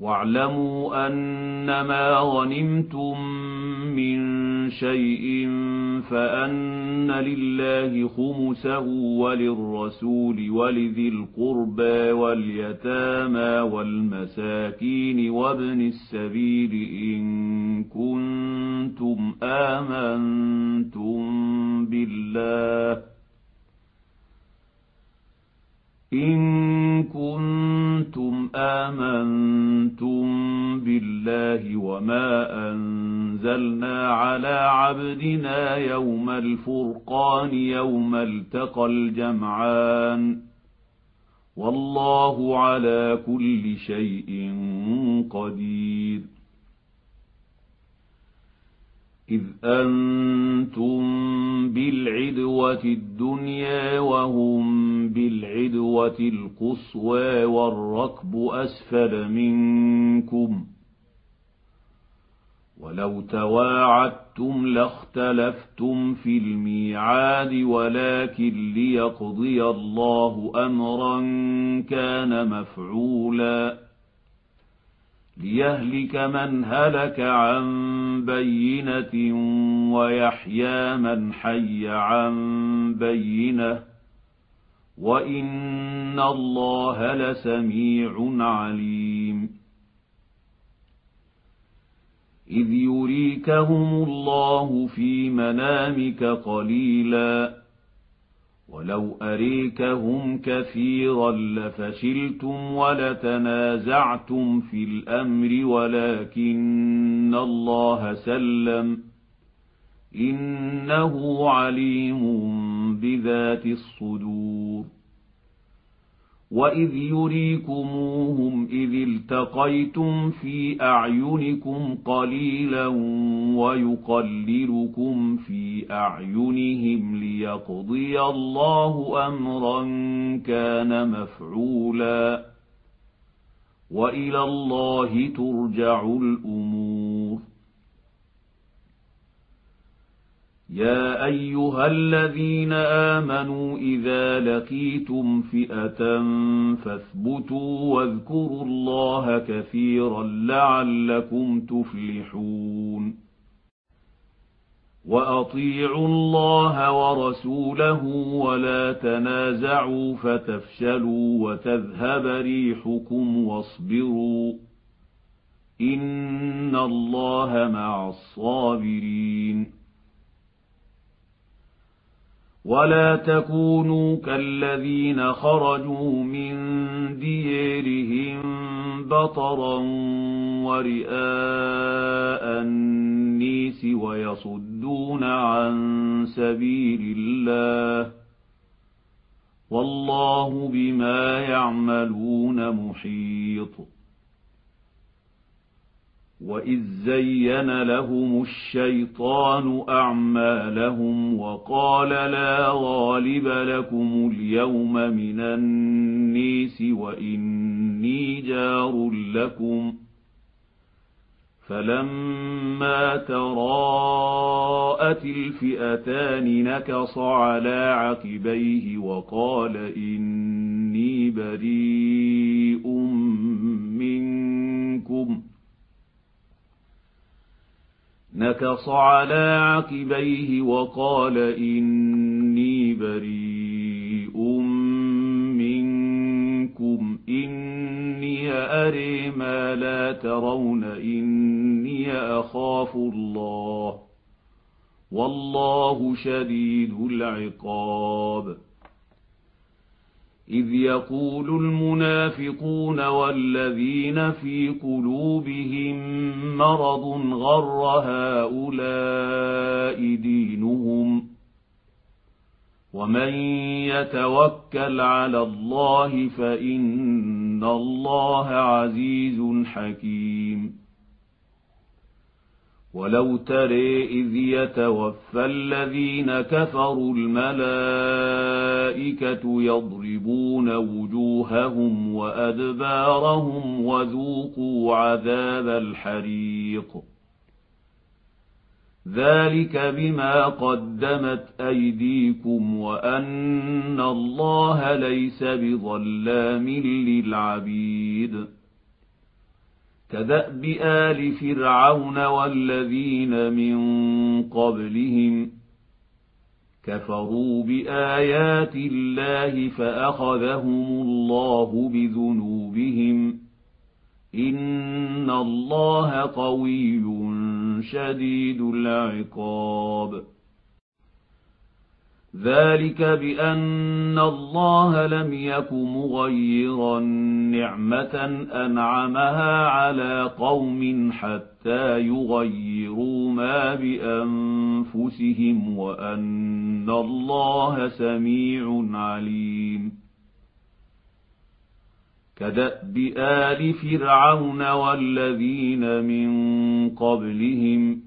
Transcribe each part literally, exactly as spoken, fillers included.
واعلموا أنما غنمتم من شيء فأن لله خمسه وللرسول ولذي القربى واليتامى والمساكين وابن السبيل إن كنتم آمنتم بالله إن كنتم آمنتم بالله وما أنزلنا على عبدنا يوم الفرقان يوم التقى الجمعان والله على كل شيء قدير. إذ أنتم بالعدوة الدنيا وهم بالعدوة القصوى والركب أسفل منكم ولو تواعدتم لاختلفتم في الميعاد ولكن ليقضي الله أمرا كان مفعولا ليهلك من هلك عن بينة ويحيى من حي عن بينة وإن الله لسميع عليم. إذ يريكهم الله في منامك قليلا ولو أريكهم كثيرا لفشلتم ولتنازعتم في الأمر ولكن الله سلم إنه عليم بذات الصدور. وإذ يريكموهم إذ التقيتم في أعينكم قليلا ويقللكم في أعينهم ليقضي الله أمرا كان مفعولا وإلى الله ترجع الأمور. يا أيها الذين آمنوا إذا لقيتم فئة فاثبتوا واذكروا الله كثيرا لعلكم تفلحون. وأطيعوا الله ورسوله ولا تنازعوا فتفشلوا وتذهب ريحكم واصبروا إن الله مع الصابرين. ولا تكونوا كالذين خرجوا من ديارهم بطرا ورئاء الناس ويصدون عن سبيل الله والله بما يعملون محيط. وإذ زين لهم الشيطان أعمالهم وقال لا غالب لكم اليوم من الناس وإني جار لكم فلما تراءت الفئتان نكص على عقبيه وقال إني بريء منكم نكص على عقبيه وقال إني بريء منكم إني أري ما لا ترون إني أخاف الله والله شديد العقاب. إذ يقول المنافقون والذين في قلوبهم مرض غر هؤلاء دينهم ومن يتوكل على الله فإن الله عزيز حكيم. ولو ترى إذ يتوفى الذين كفروا الملائكة يضربون وجوههم وأدبارهم وذوقوا عذاب الحريق ذلك بما قدمت أيديكم وأن الله ليس بظلام للعبيد. كدأب آل فرعون والذين من قبلهم كفروا بآيات الله فأخذهم الله بذنوبهم إن الله قوي شديد العقاب ذلك بأن الله لم يك مغيرا نعمة أنعمها على قوم حتى يغيروا ما بأنفسهم وأن الله سميع عليم كدأب آل فرعون والذين من قبلهم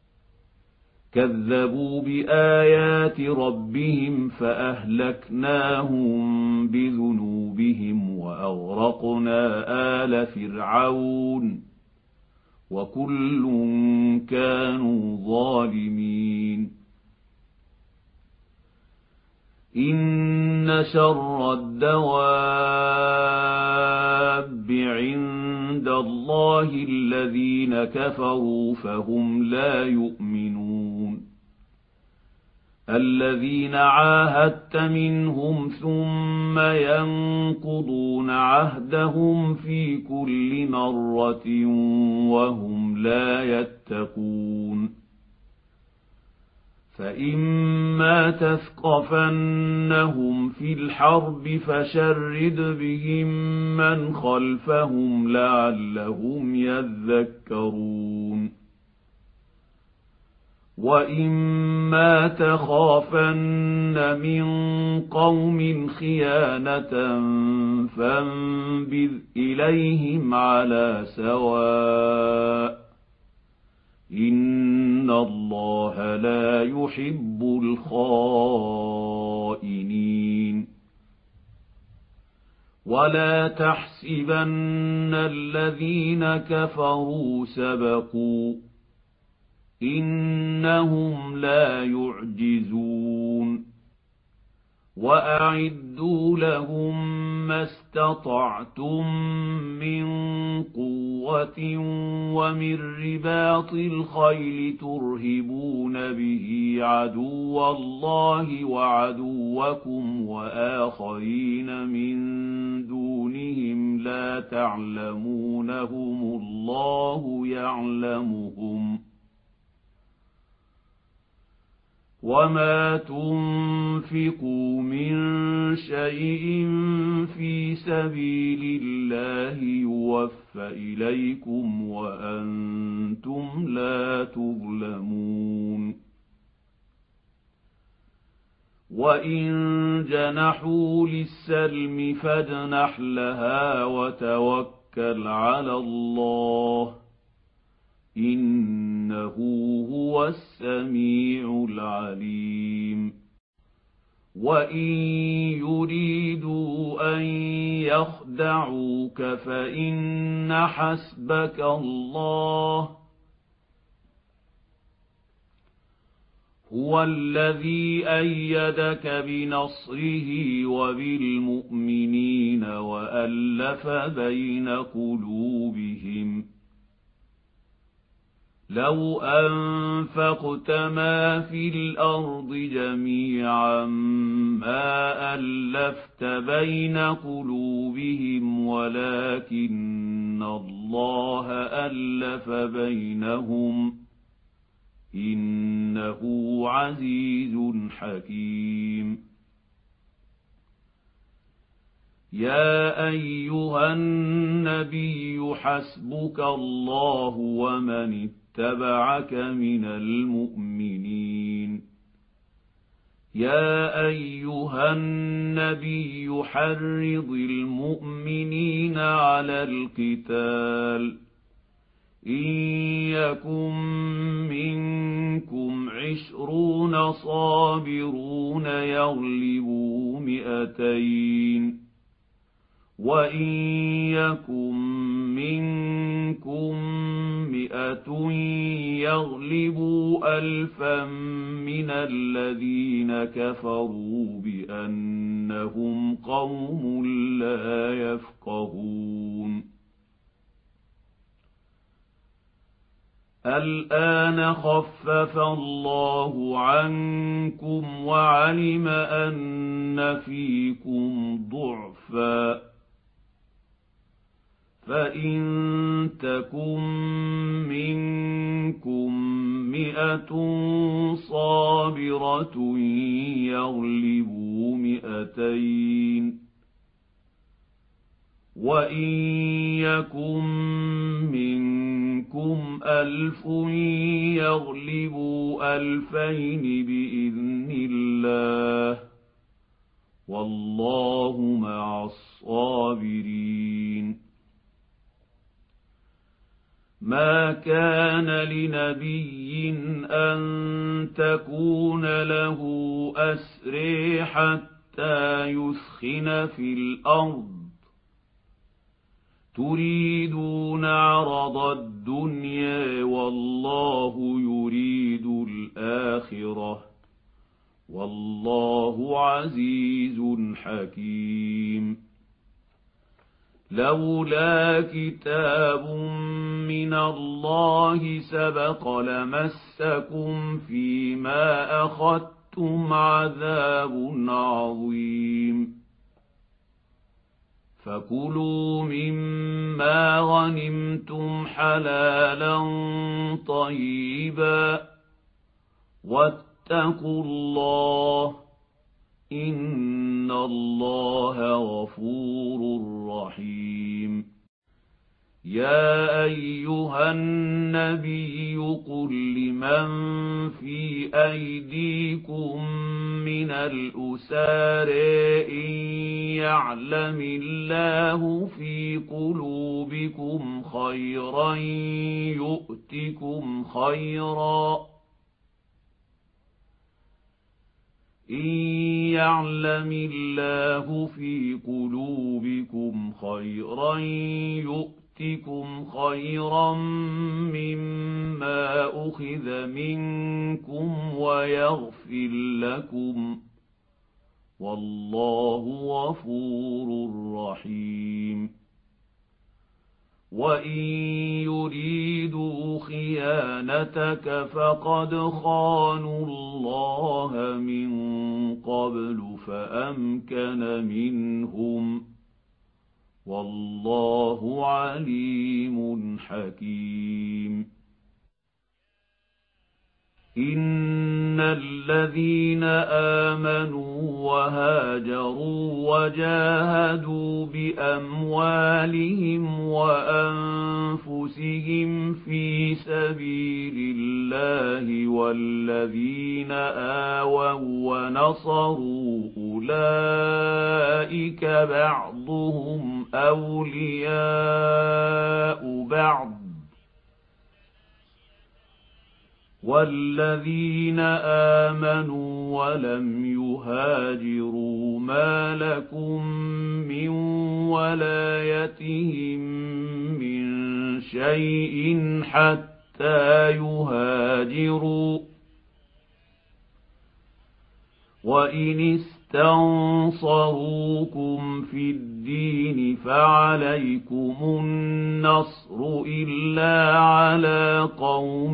كذبوا بآيات ربهم فأهلكناهم بذنوبهم وأغرقنا آل فرعون وكل كانوا ظالمين إن شر الدواب عند الله الذين كفروا فهم لا يؤمنون الذين عاهدت منهم ثم ينقضون عهدهم في كل مرة وهم لا يتقون فإما تثقفنهم في الحرب فشرد بهم من خلفهم لعلهم يذكرون وإما تخافن من قوم خيانة فانبذ إليهم على سواء إن الله لا يحب الخائنين ولا تحسبن الذين كفروا سبقوا إنهم لا يعجزون وأعدوا لهم ما استطعتم من قوة ومن رباط الخيل ترهبون به عدو الله وعدوكم وآخرين من دونهم لا تعلمونهم الله يعلمهم وما تنفقوا من شيء في سبيل الله يوفى إليكم وأنتم لا تظلمون وإن جنحوا للسلم فاجنح لها وتوكل على الله إنه هو السميع العليم وإن يريدوا أن يخدعوك فإن حسبك الله هو الذي أيدك بنصره وبالمؤمنين وألف بين قلوبهم لو أنفقت ما في الأرض جميعا ما ألفت بين قلوبهم ولكن الله ألف بينهم إنه عزيز حكيم يا أيها النبي حسبك الله ومن اتبعك من المؤمنين يا أيها النبي حرض المؤمنين على القتال إن يكن منكم عشرون صابرون يغلبوا مئتين وإن يكن منكم مئة يغلبوا ألفا من الذين كفروا بأنهم قوم لا يفقهون الآن خفف الله عنكم وعلم أن فيكم ضعفا فإن تكن منكم مئة صابرة يغلبوا مئتين وإن يكن منكم ألف يغلبوا ألفين بإذن الله والله مع الصابرين. ما كان لنبي أن تكون له أسرى حتى يثخن في الأرض تريدون عرض الدنيا والله يريد الآخرة والله عزيز حكيم. لولا كتاب من الله سبق لمسكم فيما أخذتم عذاب عظيم فكلوا مما غنمتم حلالا طيبا واتقوا الله إن الله غفور رحيم. يا أيها النبي قل لمن في أيديكم من الأسارى إن يعلم الله في قلوبكم خيرا يؤتكم خيرا إن يعلم الله في قلوبكم خيرا يؤتكم خيرا مما أخذ منكم ويغفر لكم والله غفور رحيم. وإن يريدوا خيانتك فقد خانوا الله من قبل فأمكن منهم والله عليم حكيم. إن الذين آمنوا وهاجروا وجاهدوا بأموالهم وأنفسهم في سبيل الله والذين آووا ونصروا أولئك بعضهم أولياء بعض والذين آمنوا ولم يهاجروا ما لكم من ولايتهم من شيء حتى يهاجروا وإن استنصروكم في الدين فعليكم النصر إلا على قوم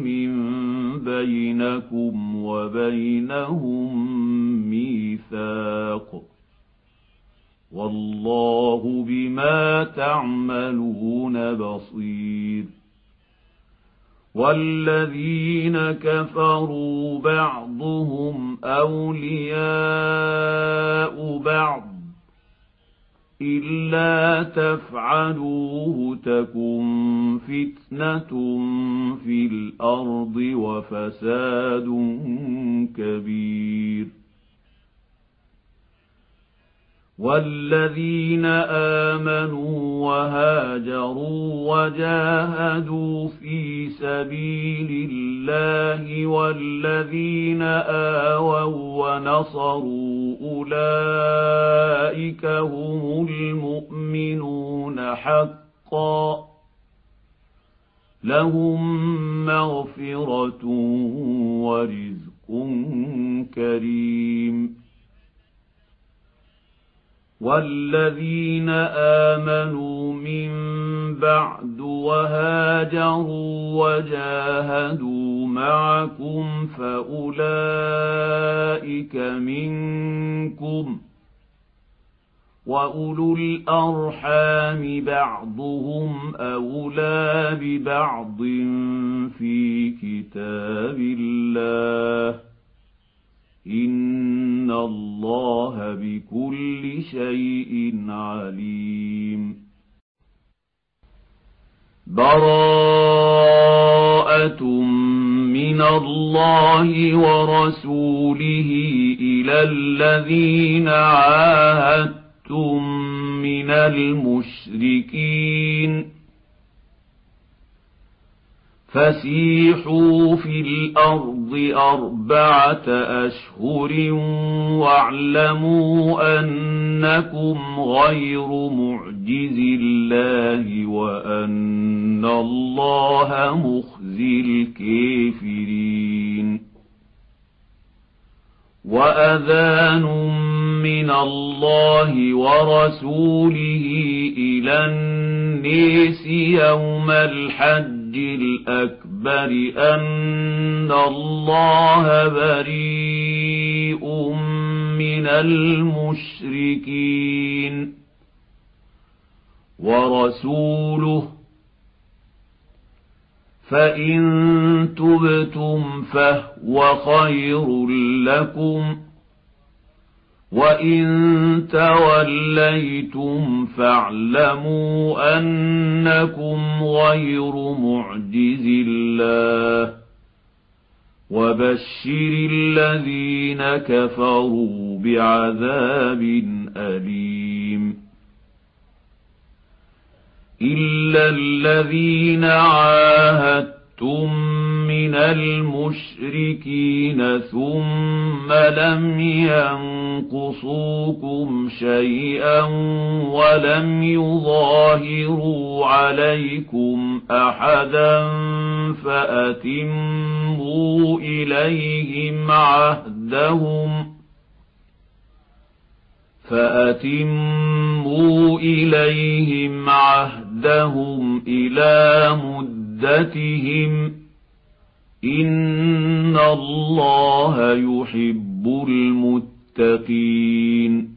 بينكم وبينهم ميثاق والله بما تعملون بصير. والذين كفروا بعضهم أولياء بعض إلا تفعلوه تكن فتنة في الأرض وفساد كبير. والذين آمنوا وهاجروا وجاهدوا في سبيل الله والذين آووا ونصروا أولئك هم المؤمنون حقا لهم مغفرة ورزق كريم. والذين آمنوا من بعد وهاجروا هاجروا وجاهدوا معكم فأولئك منكم، وأولو الأرحام بعضهم أولى ببعض في كتاب الله، إن الله بكل شيء عليم. براءة من الله ورسوله إلى الذين عاهدتم من المشركين، فسيحوا في الأرض أربعة أشهر واعلموا أنكم غير معجز الله وأن الله مخزي الكافرين. وأذان من الله ورسوله إلى الناس يوم الحج الأكبر أن الله بريء من المشركين ورسوله، فإن تبتم فهو خير لكم، وإن توليتم فاعلموا أنكم غير معجز الله، وبشر الذين كفروا بعذاب أليم. إلا الذين عاهدتم من المشركين ثم لم ينقصوكم شيئا ولم يظاهروا عليكم أحدا فأتموا إليهم عهدهم فأتموا إليهم عهدهم إلى مدتهم، إن الله يحب المتقين.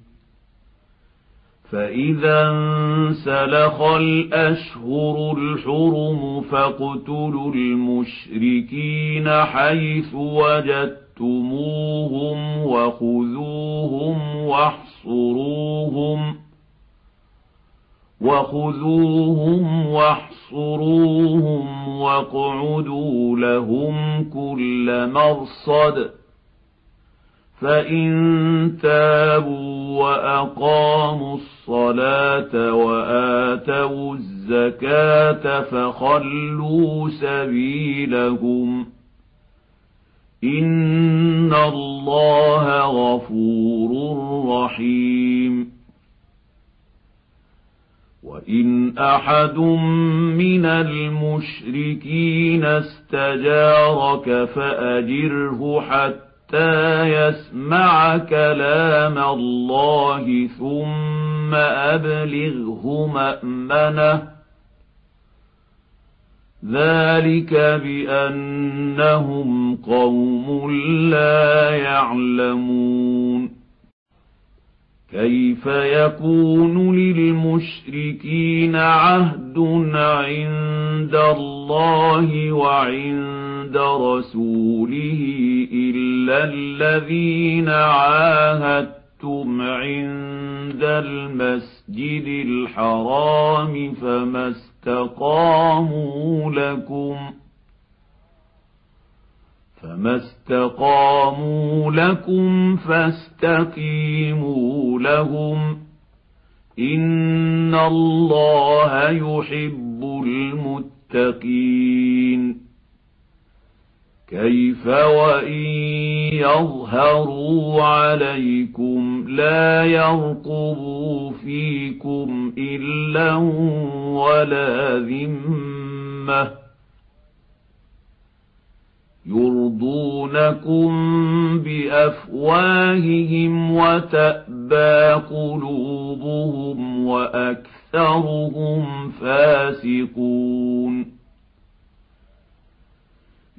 فإذا انسلخ الأشهر الحرم فاقتلوا المشركين حيث وجدتموهم وخذوهم واحصروهم وخذوهم واحصروهم واقعدوا لهم كل مرصد، فإن تابوا وأقاموا الصلاة وآتوا الزكاة فخلوا سبيلهم، إن الله غفور رحيم. وإن أحد من المشركين استجارك فأجره حتى يسمع كلام الله ثم أبلغه مأمنه، ذلك بأنهم قوم لا يعلمون. كيف يكون للمشركين عهد عند الله وعند رسوله إلا الذين عاهدتم عند المسجد الحرام فما استقاموا لكم فما استقاموا لكم فاستقيموا لهم، إن الله يحب المتقين. كيف وإن يظهروا عليكم لا يرقبوا فيكم إلا ولا ذمة، يرضونكم بأفواههم وتأبى قلوبهم وأكثرهم فاسقون.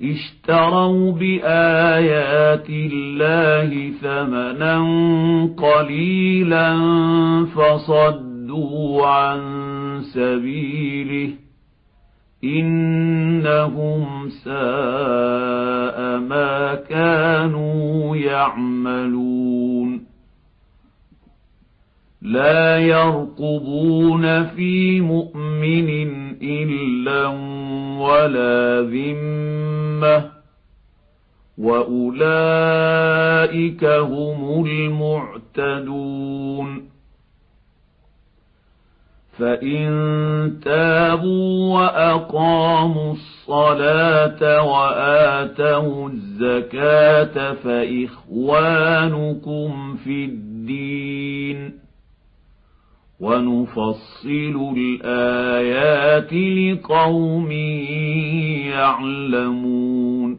اشتروا بآيات الله ثمنا قليلا فصدوا عن سبيله إنهم ساء ما كانوا يعملون لا يرقبون في مؤمن إلا ولا ذمة وأولئك هم المعتدون فإن تابوا وأقاموا الصلاة وآتوا الزكاة فإخوانكم في الدين ونفصل الآيات لقوم يعلمون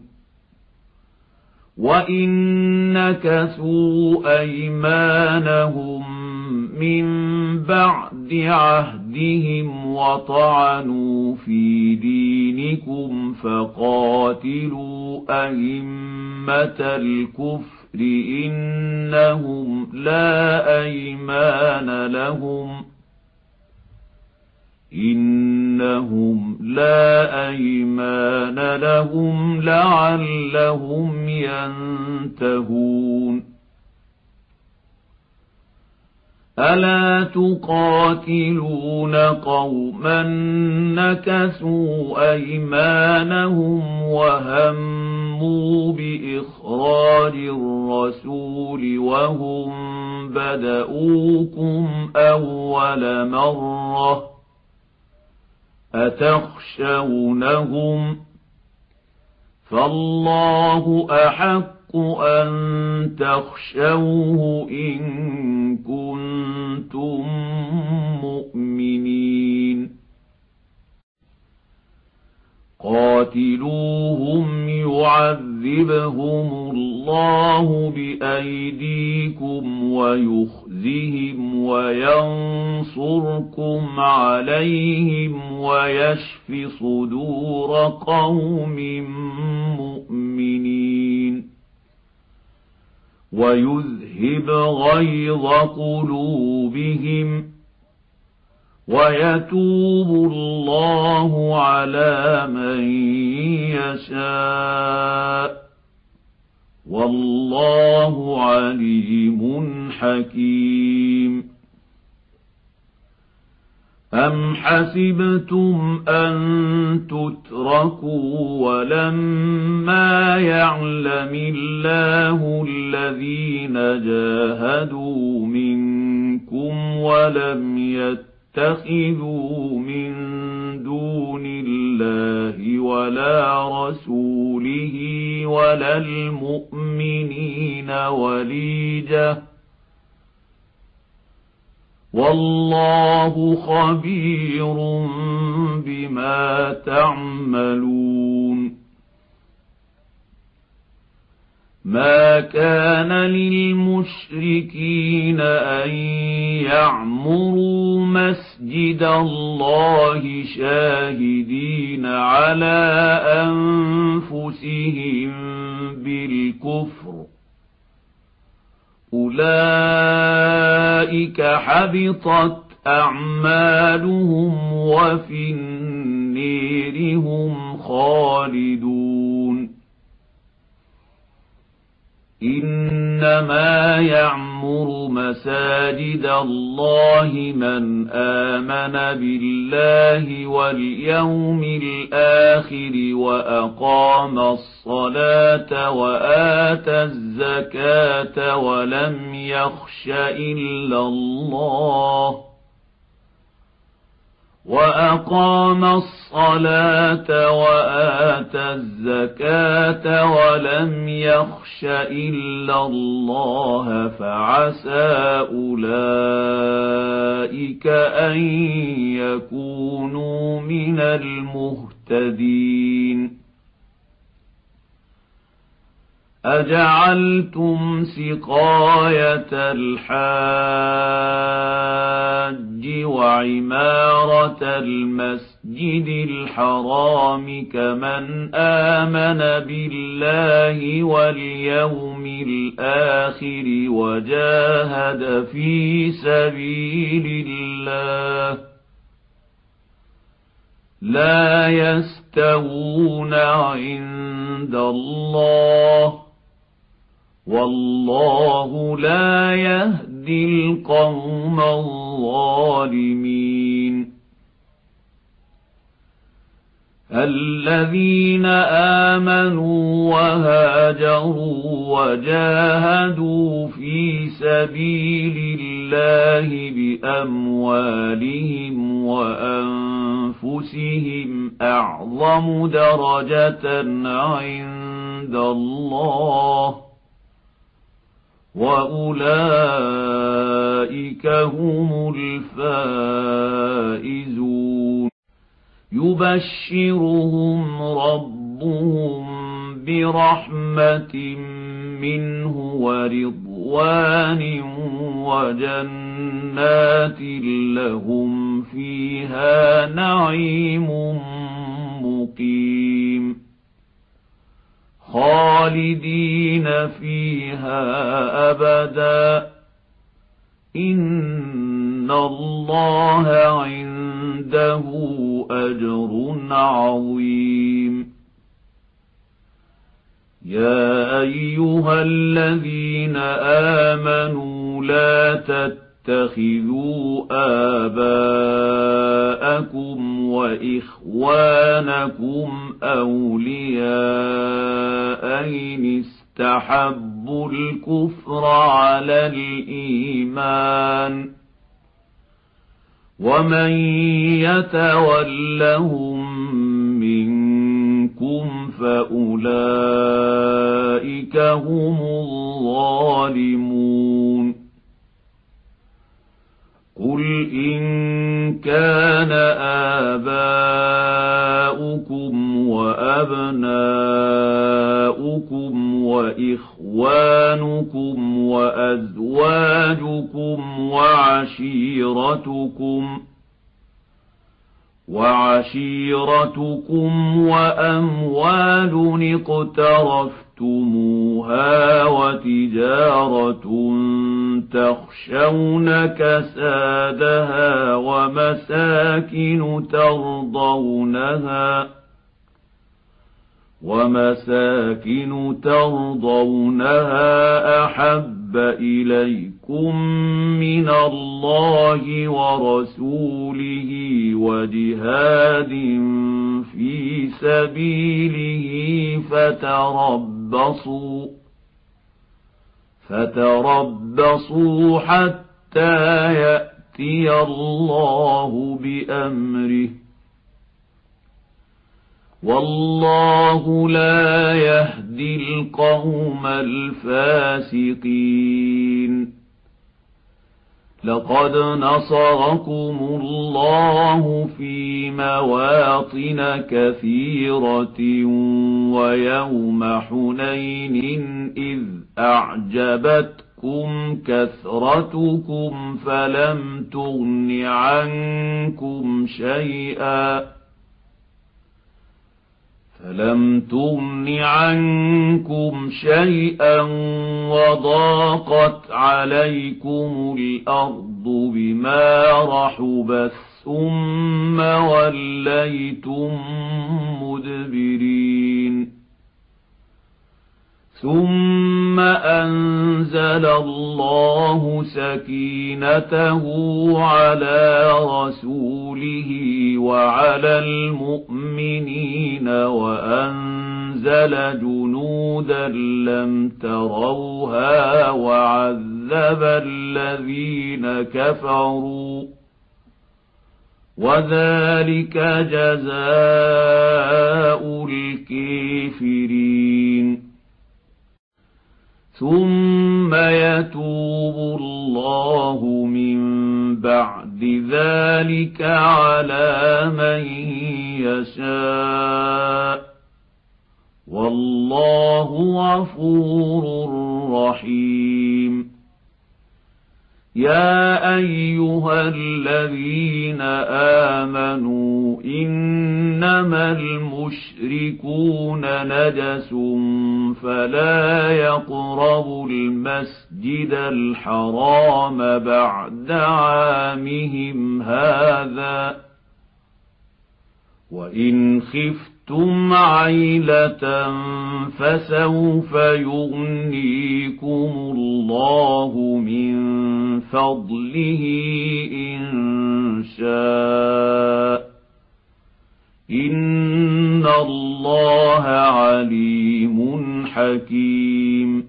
وإن نكثوا أيمانهم من بعد عهدهم وطعنوا في دينكم فقاتلوا أئمة الكفر إنهم لا أيمان لهم إنهم لا أيمان لهم لعلهم ينتهون ألا تقاتلون قوما نكثوا أيمانهم وهموا بإخراج الرسول وهم بدؤوكم أول مرة أتخشونهم فالله أحق أن تخشوه إن كنتم مؤمنين قاتلوهم يعذبهم الله بأيديكم ويخزهم وينصركم عليهم ويشف صدور قوم مؤمنين ويذهب غيظ قلوبهم ويتوب الله على من يشاء والله عليم حكيم أم حسبتم أن تتركوا ولما يعلم الله الذين جاهدوا منكم ولم يتخذوا من دون الله ولا رسوله ولا المؤمنين وليجة والله خبير بما تعملون ما كان للمشركين أن يعمروا مسجد الله شاهدين على أنفسهم بالكفر أولئك حبطت أعمالهم وفي النير هم خالدون إنما يعمر مساجد الله من آمن بالله واليوم الآخر وأقام الصلاة وآتى الزكاة ولم يخش إلا الله وأقام الصلاة وآتى الزكاة ولم يخش إلا الله فعسى أولئك أن يكونوا من المهتدين أجعلتم سقاية الحاج وعمارة المسجد الحرام كمن آمن بالله واليوم الآخر وجاهد في سبيل الله لا يستوون عند الله والله لا يهدي القوم الظالمين الذين آمنوا وهاجروا وجاهدوا في سبيل الله بأموالهم وأنفسهم أعظم درجة عند الله وأولئك هم الفائزون يبشرهم ربهم برحمة منه ورضوان وجنات لهم فيها نعيم مقيم خالدين فيها أبدا إن الله عنده أجر عظيم يا أيها الذين آمنوا لا تتخذوا آباءكم وإخوانكم أولياء إن استحبوا الكفر على الإيمان ومن يتولهم منكم فأولئك هم الظالمون قل إن كان آباؤكم وأبناؤكم وإخوانكم وأزواجكم وعشيرتكم وعشيرتكم وأموال اقترفتموها وتجارة تخشون كسادها ومساكن ترضونها ومساكن ترضونها أحب إليكم من الله ورسوله وجهاد في سبيله فتربصوا فتربصوا حتى يأتي الله بأمره والله لا يهدي القوم الفاسقين لقد نصركم الله في مواطن كثيرة ويوم حنين إذ أعجبتكم كثرتكم فلم تغن عنكم شيئا فلم تغن عنكم شيئا وضاقت عليكم الأرض بما رحبت ثم وليتم مدبرين ثم أنزل الله سكينته على رسوله وعلى المؤمنين وأنزل جنودا لم تروها وعذب الذين كفروا وذلك جزاء الكافرين ثم يتوب الله من بعد ذلك على من يشاء والله غفور رحيم يا أيها الذين آمنوا إنما المشركون نجس فلا يقربوا المسجد الحرام بعد عامهم هذا وإن خفتم عيلة فسوف يغنيكم الله من فضله إن شاء إن الله عليم حكيم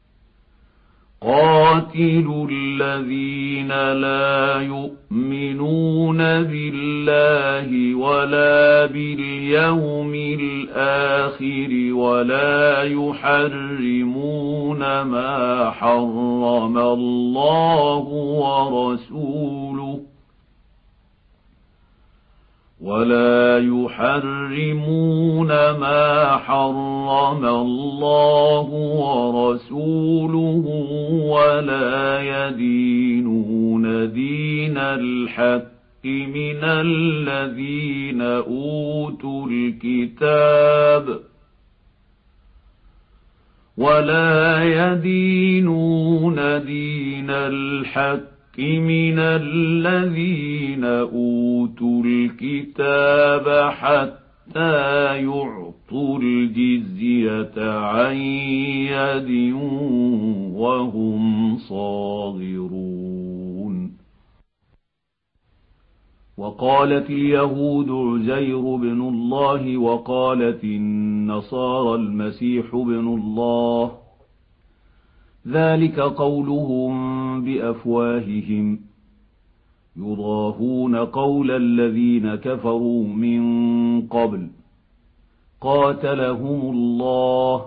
قاتلوا الذين لا يؤمنون بالله ولا باليوم الآخر ولا يحرمون ما حرم الله ورسوله ولا يحرمون ما حرم الله ورسوله ولا يدينون دين الحق من الذين أوتوا الكتاب ولا يدينون دين الحق من الذين أوتوا الكتاب حتى يعطوا الجزية عن يد وهم صاغرون وقالت اليهود عزير بن الله وقالت النصارى المسيح بن الله ذلك قولهم بأفواههم يضاهون قول الذين كفروا من قبل قاتلهم الله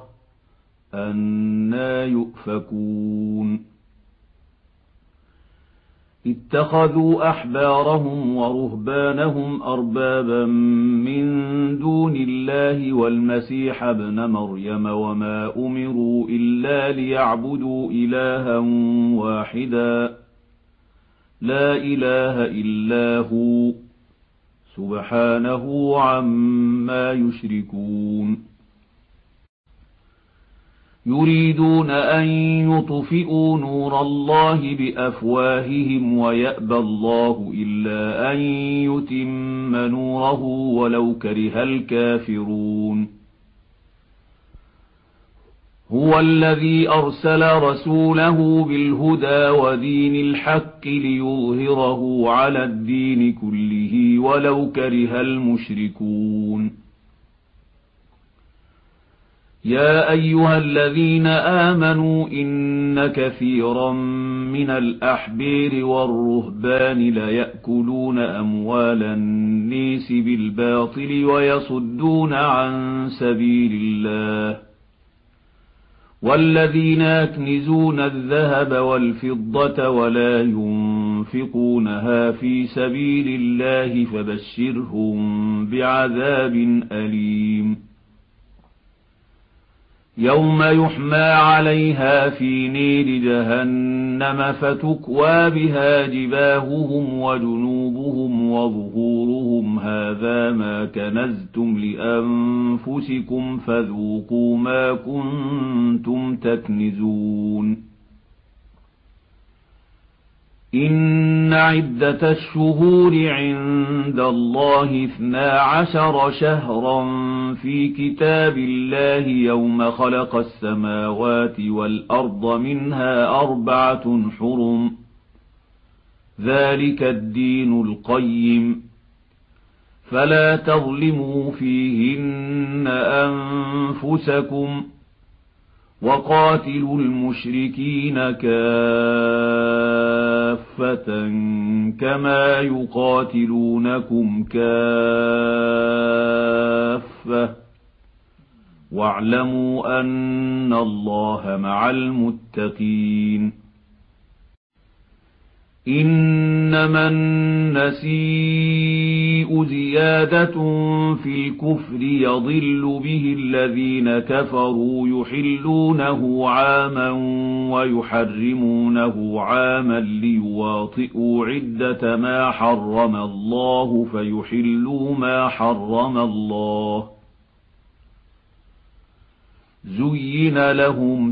أنى يؤفكون اتخذوا أحبارهم ورهبانهم أربابا من دون الله والمسيح ابن مريم وما أمروا إلا ليعبدوا إلها واحدا لا إله إلا هو سبحانه عما يشركون يريدون أن يطفئوا نور الله بأفواههم ويأبى الله إلا أن يتم نوره ولو كره الكافرون هو الذي أرسل رسوله بالهدى ودين الحق ليظهره على الدين كله ولو كره المشركون يا أيها الذين آمنوا إن كثيرا من الأحبار والرهبان ليأكلون أموال الناس بالباطل ويصدون عن سبيل الله والذين يكنزون الذهب والفضة ولا ينفقونها في سبيل الله فبشرهم بعذاب أليم يوم يحمى عليها في نير جهنم فتكوى بها جباههم وجنوبهم وظهورهم هذا ما كنزتم لأنفسكم فذوقوا ما كنتم تكنزون إن عدة الشهور عند الله اثنا عشر شهرا في كتاب الله يوم خلق السماوات والأرض منها أربعة حرم ذلك الدين القيم فلا تظلموا فيهن أنفسكم وقاتلوا المشركين كافة كما يقاتلونكم كافة واعلموا أن الله مع المتقين إن إنما النسيء زيادة في الكفر يضل به الذين كفروا يحلونه عاما ويحرمونه عاما ليواطئوا عدة ما حرم الله فيحلوا ما حرم الله. زين لهم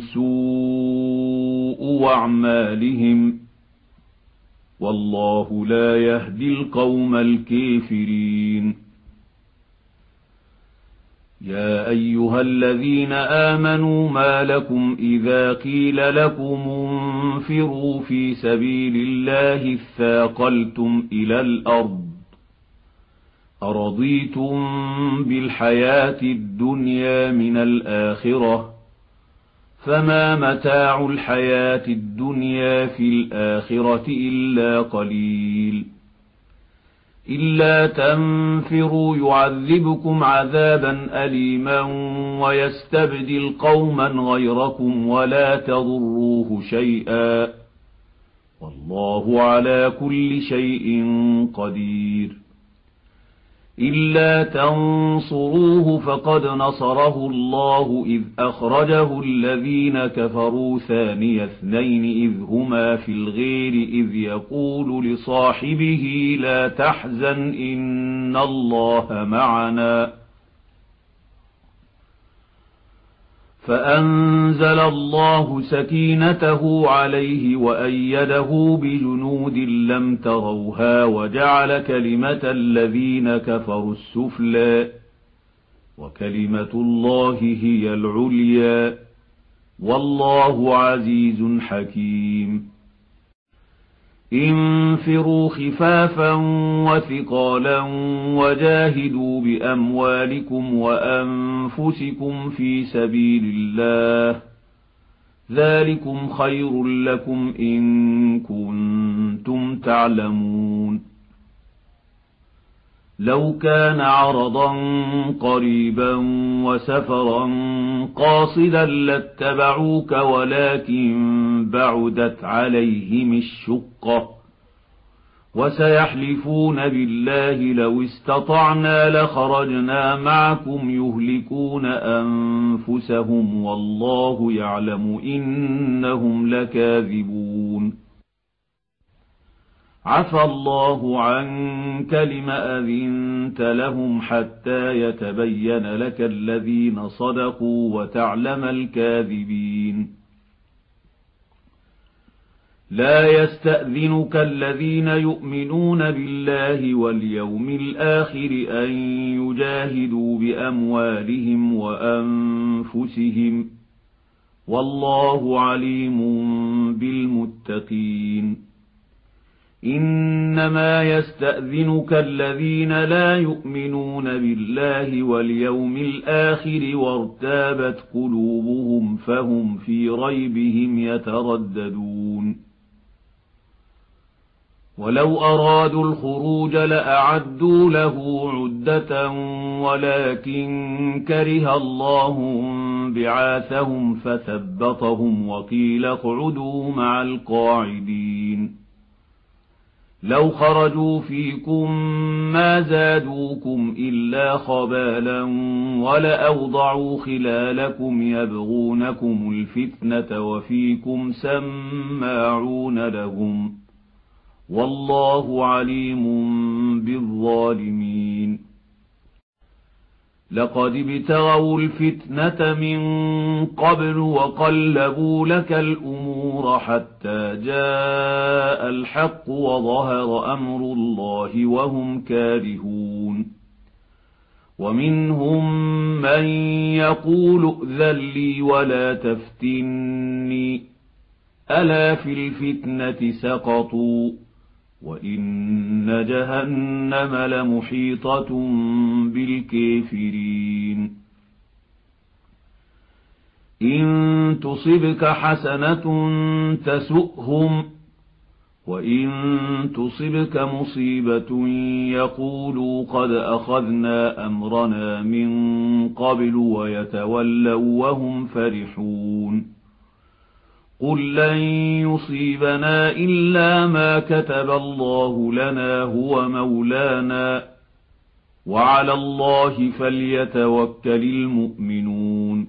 سوء أعمالهم والله لا يهدي القوم الكافرين. يا أيها الذين آمنوا ما لكم إذا قيل لكم انفروا في سبيل الله اثاقلتم إلى الأرض أرضيتم بالحياة الدنيا من الآخرة فما متاع الحياة الدنيا في الآخرة إلا قليل. إلا تنفروا يعذبكم عذابا أليما ويستبدل قوما غيركم ولا تضروه شيئا والله على كل شيء قدير. إلا تنصروه فقد نصره الله إذ أخرجه الذين كفروا ثاني اثنين إذ هما في الغير إذ يقول لصاحبه لا تحزن إن الله معنا فأنزل الله سكينته عليه وأيده بجنود لم تروها وجعل كلمة الذين كفروا السفلى وكلمة الله هي العليا والله عزيز حكيم. انفروا خفافا وثقالا وجاهدوا بأموالكم وأنفسكم في سبيل الله ذلكم خير لكم إن كنتم تعلمون. لو كان عرضا قريبا وسفرا قاصدا لاتبعوك ولكن بعدت عليهم الشقة وسيحلفون بالله لو استطعنا لخرجنا معكم يهلكون أنفسهم والله يعلم إنهم لكاذبون. عفى الله عنك لم أذنت لهم حتى يتبين لك الذين صدقوا وتعلم الكاذبين. لا يستأذنك الذين يؤمنون بالله واليوم الآخر أن يجاهدوا بأموالهم وأنفسهم والله عليم بالمتقين. إنما يستأذنك الذين لا يؤمنون بالله واليوم الآخر وارتابت قلوبهم فهم في ريبهم يترددون. ولو أرادوا الخروج لأعدوا له عدة ولكن كره الله بعاثهم فثبطهم وقيل اقعدوا مع القاعدين. لو خرجوا فيكم ما زادوكم إلا خبالا ولأوضعوا خلالكم يبغونكم الفتنة وفيكم سماعون لهم والله عليم بالظالمين. لقد ابتغوا الفتنة من قبل وقلبوا لك الأمور حتى جاء الحق وظهر أمر الله وهم كارهون. ومنهم من يقول ائذن لي ولا تفتني ألا في الفتنة سقطوا وإن جهنم لمحيطة بالكافرين. إن تصبك حسنة تسؤهم وإن تصبك مصيبة يقولوا قد أخذنا أمرنا من قبل ويتولوا وهم فرحون. قل لن يصيبنا إلا ما كتب الله لنا هو مولانا وعلى الله فليتوكل المؤمنون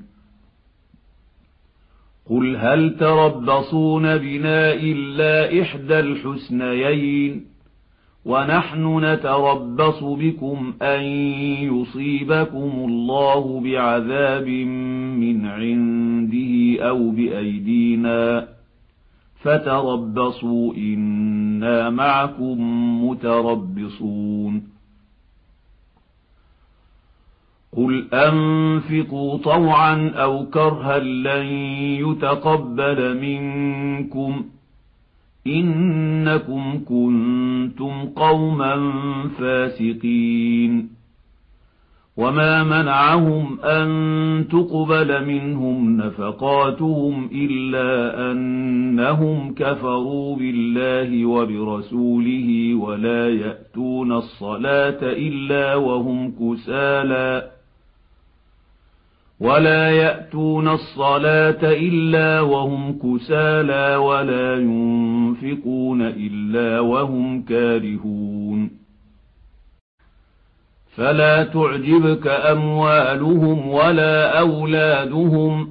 قل هل تربصون بنا إلا إحدى الحسنيين ونحن نتربص بكم أن يصيبكم الله بعذاب من عنده أو بأيدينا فتربصوا إنا معكم متربصون قل أنفقوا طوعا أو كرها لن يتقبل منكم إنكم كنتم قوما فاسقين وما منعهم أن تقبل منهم نفقاتهم إلا أنهم كفروا بالله وبرسوله ولا يأتون الصلاة إلا وهم كسالى ولا يأتون الصلاة إلا وهم كسالى ولا ينفقون إلا وهم كارهون فلا تعجبك أموالهم ولا أولادهم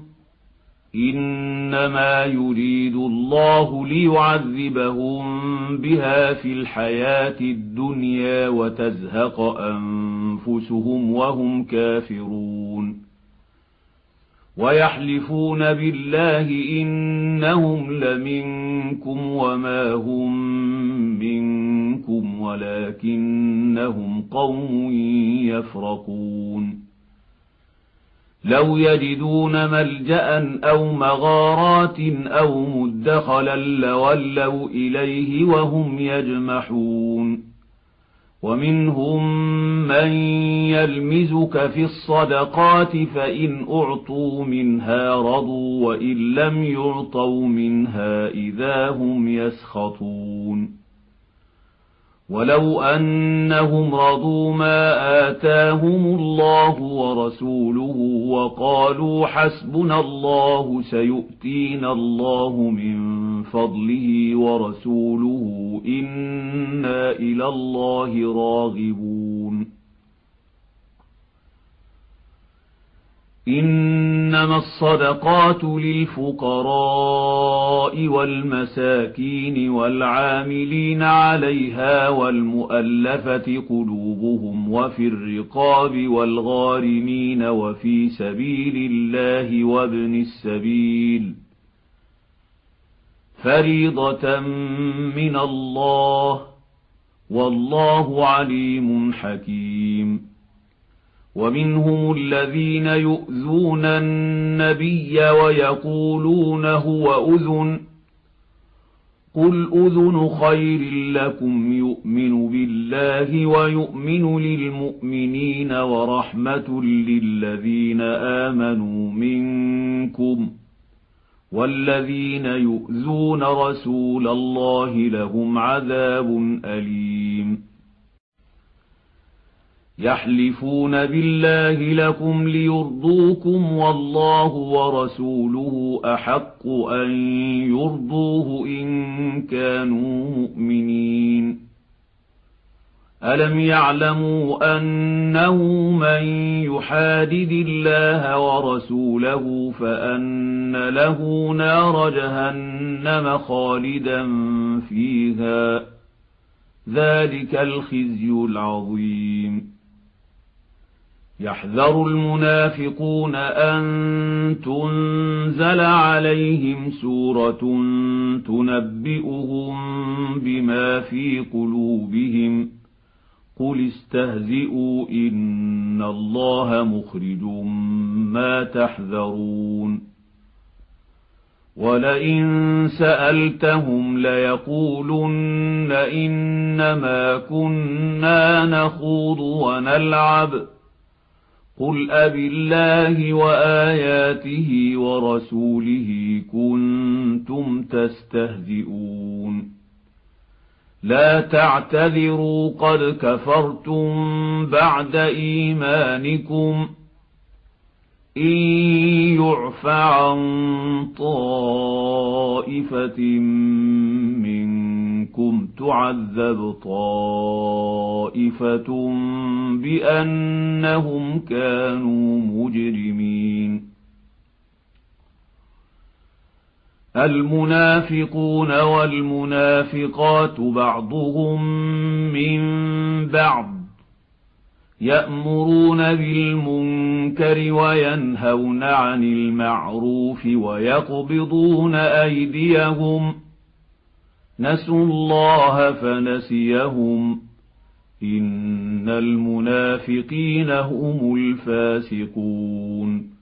إنما يريد الله ليعذبهم بها في الحياة الدنيا وتزهق أنفسهم وهم كافرون ويحلفون بالله إنهم لمنكم وما هم منكم ولكنهم قوم يفرقون لو يجدون ملجأ أو مغارات أو مدخلا لولوا إليه وهم يجمحون ومنهم من يلمزك في الصدقات فإن أعطوا منها رضوا وإن لم يعطوا منها إذا هم يسخطون ولو أنهم رضوا ما آتاهم الله ورسوله وقالوا حسبنا الله سيؤتينا الله من فضله ورسوله إنا إلى الله راغبون إنما الصدقات للفقراء والمساكين والعاملين عليها والمؤلفة قلوبهم وفي الرقاب والغارمين وفي سبيل الله وابن السبيل فريضة من الله والله عليم حكيم ومنهم الذين يؤذون النبي ويقولون هو أذن قل أذن خير لكم يؤمن بالله ويؤمن للمؤمنين ورحمة للذين آمنوا منكم والذين يؤذون رسول الله لهم عذاب أليم يحلفون بالله لكم ليرضوكم والله ورسوله أحق أن يرضوه إن كانوا مؤمنين ألم يعلموا أنه من يحادد الله ورسوله فأن له نار جهنم خالدا فيها ذلك الخزي العظيم يحذر المنافقون أن تنزل عليهم سورة تنبئهم بما في قلوبهم قل استهزئوا إن الله مخرج ما تحذرون ولئن سألتهم ليقولن إنما كنا نخوض ونلعب قل أبالله وآياته ورسوله كنتم تستهزئون لا تعتذروا قد كفرتم بعد إيمانكم إن يعف عن طائفة منكم تعذب طائفة بأنهم كانوا مجرمين. المنافقون والمنافقات بعضهم من بعض يأمرون بالمنكر وينهون عن المعروف ويقبضون أيديهم نسوا الله فنسيهم إن المنافقين هم الفاسقون.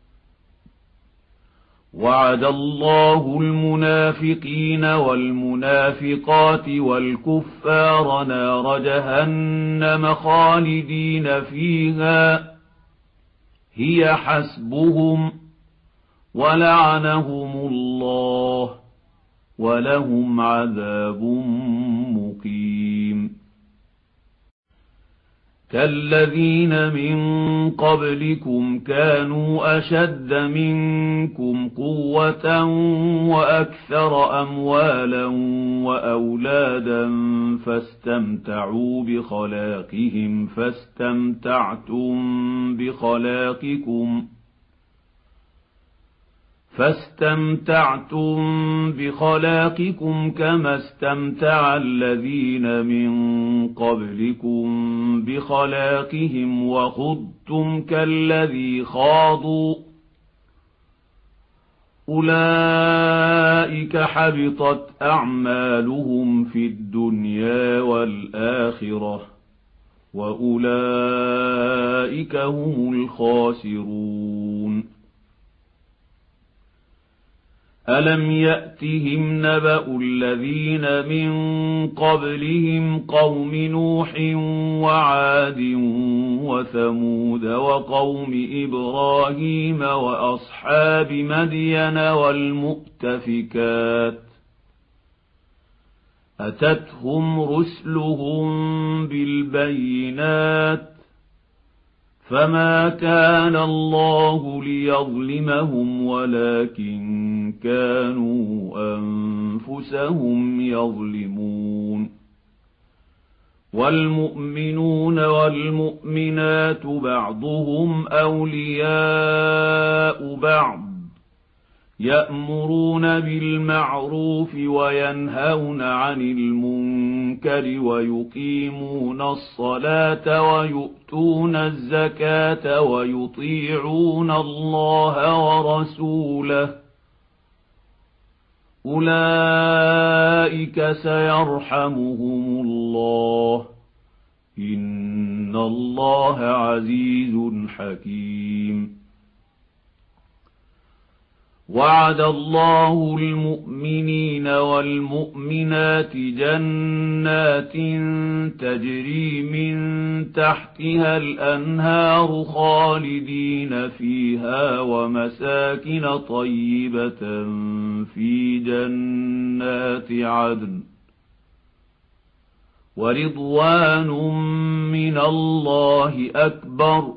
وعد الله المنافقين والمنافقات والكفار نار جهنم خالدين فيها هي حسبهم ولعنهم الله ولهم عذاب مقيم. كالذين من قبلكم كانوا أشد منكم قوة وأكثر أموالا وأولادا فاستمتعوا بخلاقهم فاستمتعتم بخلاقكم فاستمتعتم بخلاقكم كما استمتع الذين من قبلكم بخلاقهم وخضتم كالذي خاضوا أولئك حبطت أعمالهم في الدنيا والآخرة وأولئك هم الخاسرون. ألم يأتهم نبأ الذين من قبلهم قوم نوح وعاد وثمود وقوم إبراهيم وأصحاب مدين والمؤتفكات أتتهم رسلهم بالبينات فما كان الله ليظلمهم ولكن كانوا أنفسهم يظلمون. والمؤمنون والمؤمنات بعضهم أولياء بعض يأمرون بالمعروف وينهون عن المنكر ويقيمون الصلاة ويؤتون الزكاة ويطيعون الله ورسوله أولئك سيرحمهم الله إن الله عزيز حكيم. وعد الله المؤمنين والمؤمنات جنات تجري من تحتها الأنهار خالدين فيها ومساكن طيبة في جنات عدن ورضوان من الله أكبر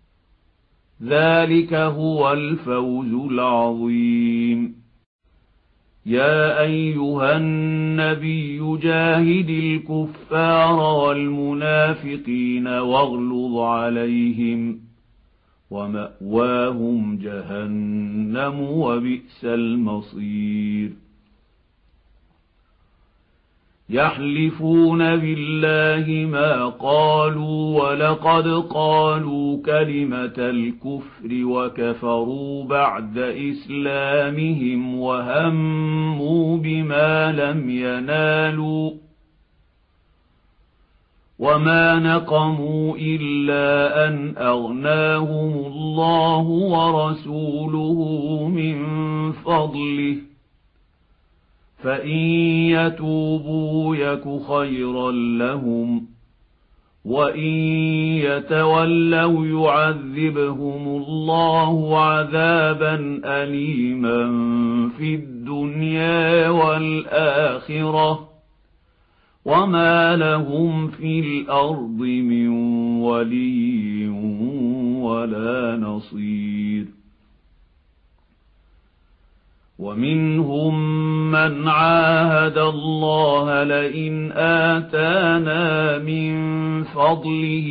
ذلك هو الفوز العظيم. يا أيها النبي جاهد الكفار والمنافقين واغلظ عليهم ومأواهم جهنم وبئس المصير. يحلفون بالله ما قالوا ولقد قالوا كلمة الكفر وكفروا بعد إسلامهم وهموا بما لم ينالوا وما نقموا إلا أن أغناهم الله ورسوله من فضله فإن يتوبوا يك خيرا لهم وإن يتولوا يعذبهم الله عذابا أليما في الدنيا والآخرة وما لهم في الأرض من ولي ولا نصير. ومنهم من عاهد الله لئن آتانا من فضله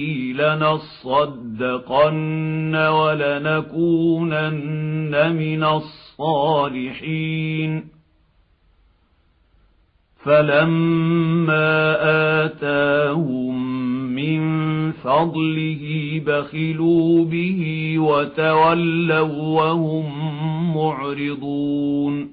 لنصدقن ولنكونن من الصالحين فلما آتاهم من فضله بخلوا به وتولوا وهم معرضون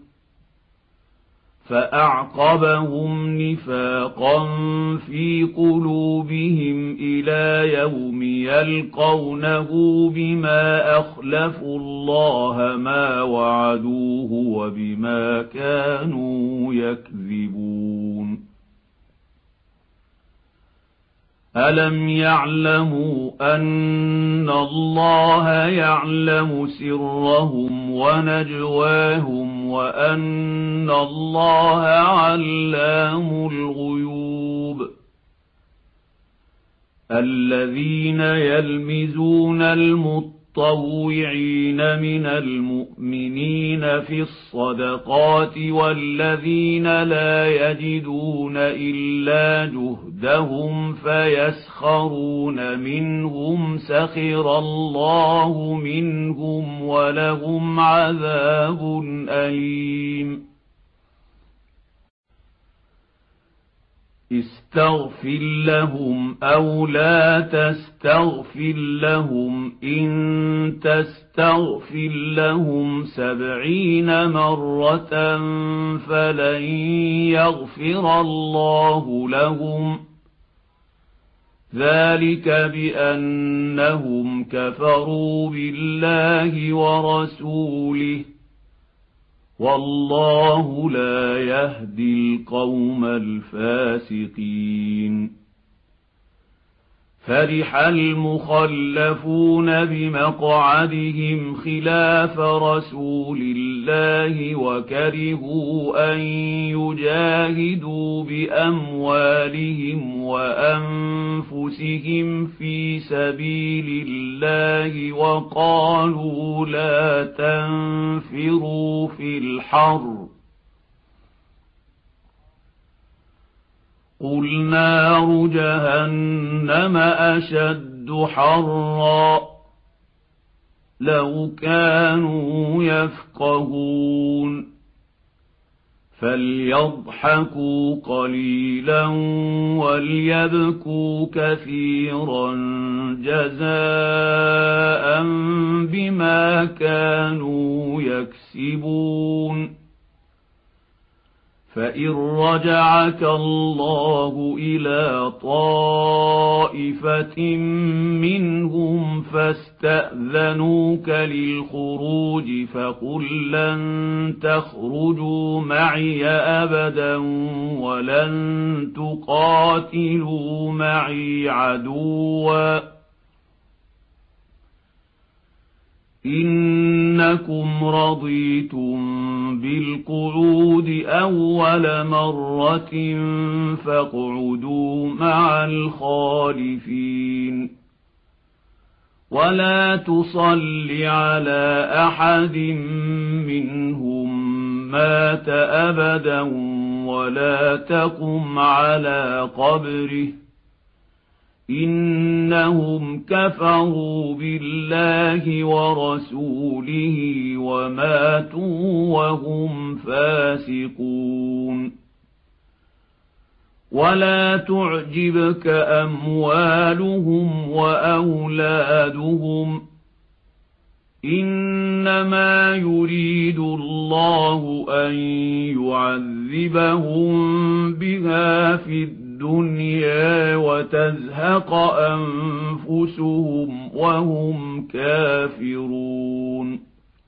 فأعقبهم نفاقا في قلوبهم إلى يوم يلقونه بما أخلفوا الله ما وعدوه وبما كانوا يكذبون ألم يعلموا أن الله يعلم سرهم ونجواهم وأن الله علام الغيوب الذين يلمزون المطوعين من المؤمنين في الصدقات والذين لا يجدون إلا جهدهم فيسخرون منهم سخر الله منهم ولهم عذاب أليم استغفر لهم أو لا تستغفر لهم إن تستغفر لهم سبعين مرة فلن يغفر الله لهم ذلك بأنهم كفروا بالله ورسوله والله لا يهدي القوم الفاسقين فرح المخلفون بمقعدهم خلاف رسول الله وكرهوا أن يجاهدوا بأموالهم وأنفسهم في سبيل الله وقالوا لا تنفروا في الحر قل نار جهنم أشد حرا لو كانوا يفقهون فليضحكوا قليلا وليبكوا كثيرا جزاء بما كانوا يكسبون فإن رجعك الله إلى طائفة منهم فاستأذنوك للخروج فقل لن تخرجوا معي أبدا ولن تقاتلوا معي عدوا إنكم رضيتم بالقعود أول مرة فاقعدوا مع الخالفين ولا تصل على أحد منهم مات أبدا ولا تقم على قبره إنهم كفروا بالله ورسوله وماتوا وهم فاسقون ولا تعجبك أموالهم وأولادهم إنما يريد الله أن يعذبهم بها في الدنيا الدنيا وتزهق أنفسهم وهم كافرون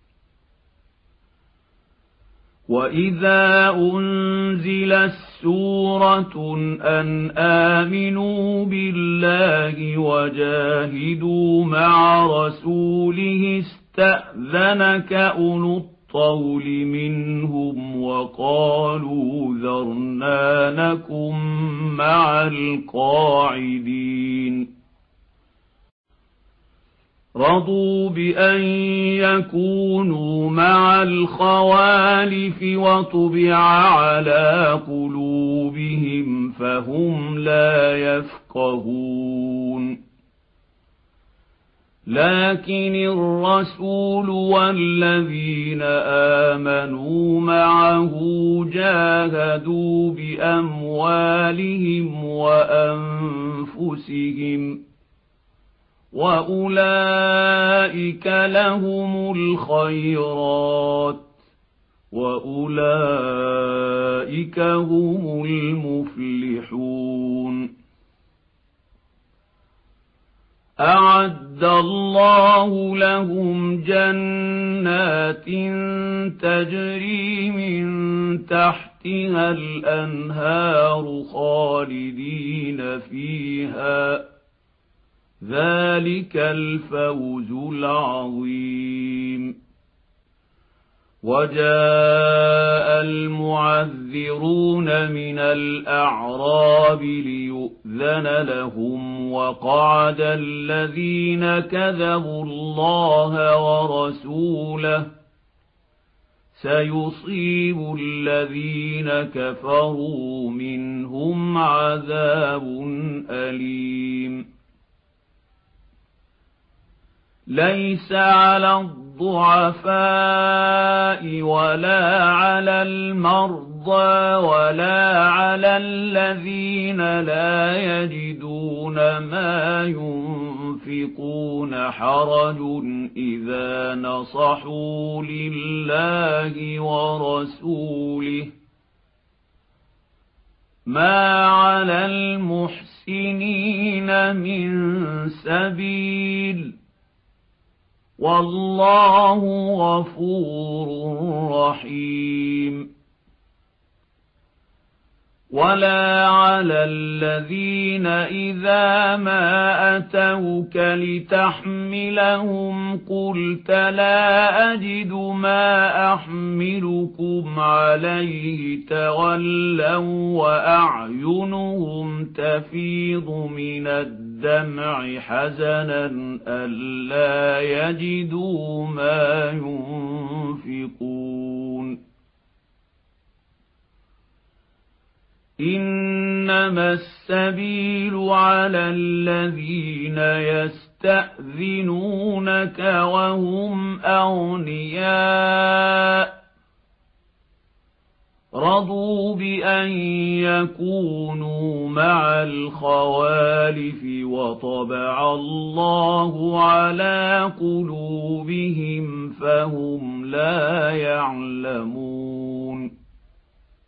وإذا أنزلت سورة أن آمنوا بالله وجاهدوا مع رسوله استأذنك أولو الطول منهم وقالوا ذرنا نكن مع القاعدين رضوا بأن يكونوا مع الخوالف وطبع على قلوبهم فهم لا يفقهون لكن الرسول والذين آمنوا معه جاهدوا بأموالهم وأنفسهم وأولئك لهم الخيرات وأولئك هم المفلحون أعد الله لهم جنات تجري من تحتها الأنهار خالدين فيها ذلك الفوز العظيم وجاء المعذرون من الأعراب ليؤذن لهم وقعد الذين كذبوا الله ورسوله سيصيب الذين كفروا منهم عذاب أليم ليس على الضعفاء ولا على المرضى ولا على الذين لا يجدون ما ينفقون حرج إذا نصحوا لله ورسوله ما على المحسنين من سبيل والله غفور رحيم ولا على الذين إذا ما أتوك لتحملهم قلت لا أجد ما أحملكم عليه تولوا وأعينهم تفيض من الدمع حزنا ألا يجدوا ما ينفقون إنما السبيل على الذين يستأذنونك وهم أغنياء رضوا بأن يكونوا مع الخوالف وطبع الله على قلوبهم فهم لا يعلمون